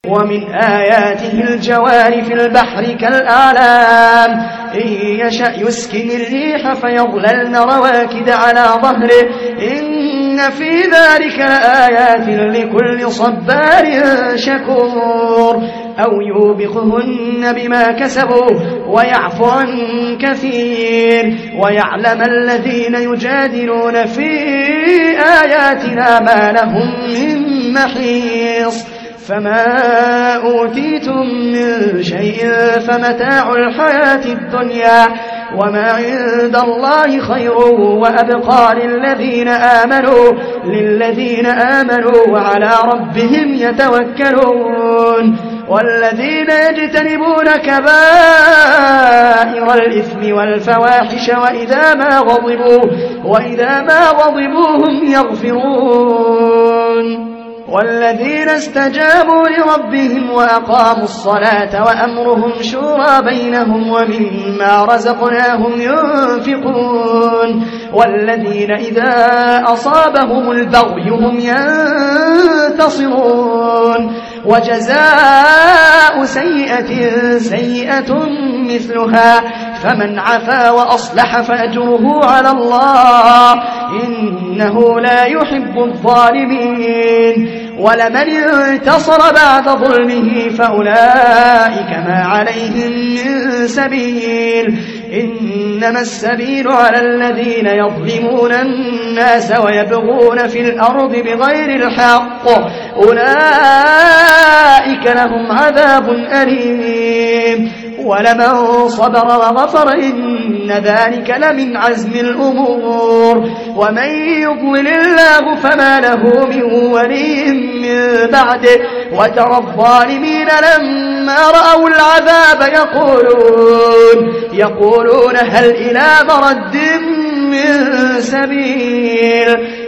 ومن آياته الجوار في البحر كالأعلام إن يشأ يسكن الريح فيظللن رواكد على ظهره إن في ذلك لآيات لكل صبار شكور أو يوبقهن بما كسبوا ويعفو عن كثير ويعلم الذين يجادلون في آياتنا ما لهم من محيص فما أوتيتم من شيء فمتاع الحياة الدنيا وما عند الله خير وأبقى للذين آمنوا وعلى ربهم يتوكلون والذين يجتنبون كبائر الإثم والفواحش وإذا ما غضبوا هم يغفرون والذين استجابوا لربهم وأقاموا الصلاة وأمرهم شورى بينهم ومما رزقناهم ينفقون والذين إذا أصابهم البغي هم ينتصرون وجزاء سيئة مثلها فمن عفا وأصلح فأجره على الله إنه لا يحب الظالمين ولمن انتصر بعد ظلمه فأولئك ما عليهم من سبيل إنما السبيل على الذين يظلمون الناس ويبغون في الأرض بغير الحق أولئك لهم عذاب أليم ولمن صبر وغفر إن ذلك لمن عزم الأمور ومن يضلل الله فما له من ولي من بعده وترى الظالمين لما رأوا العذاب يقولون هل إلى مرد من سبيل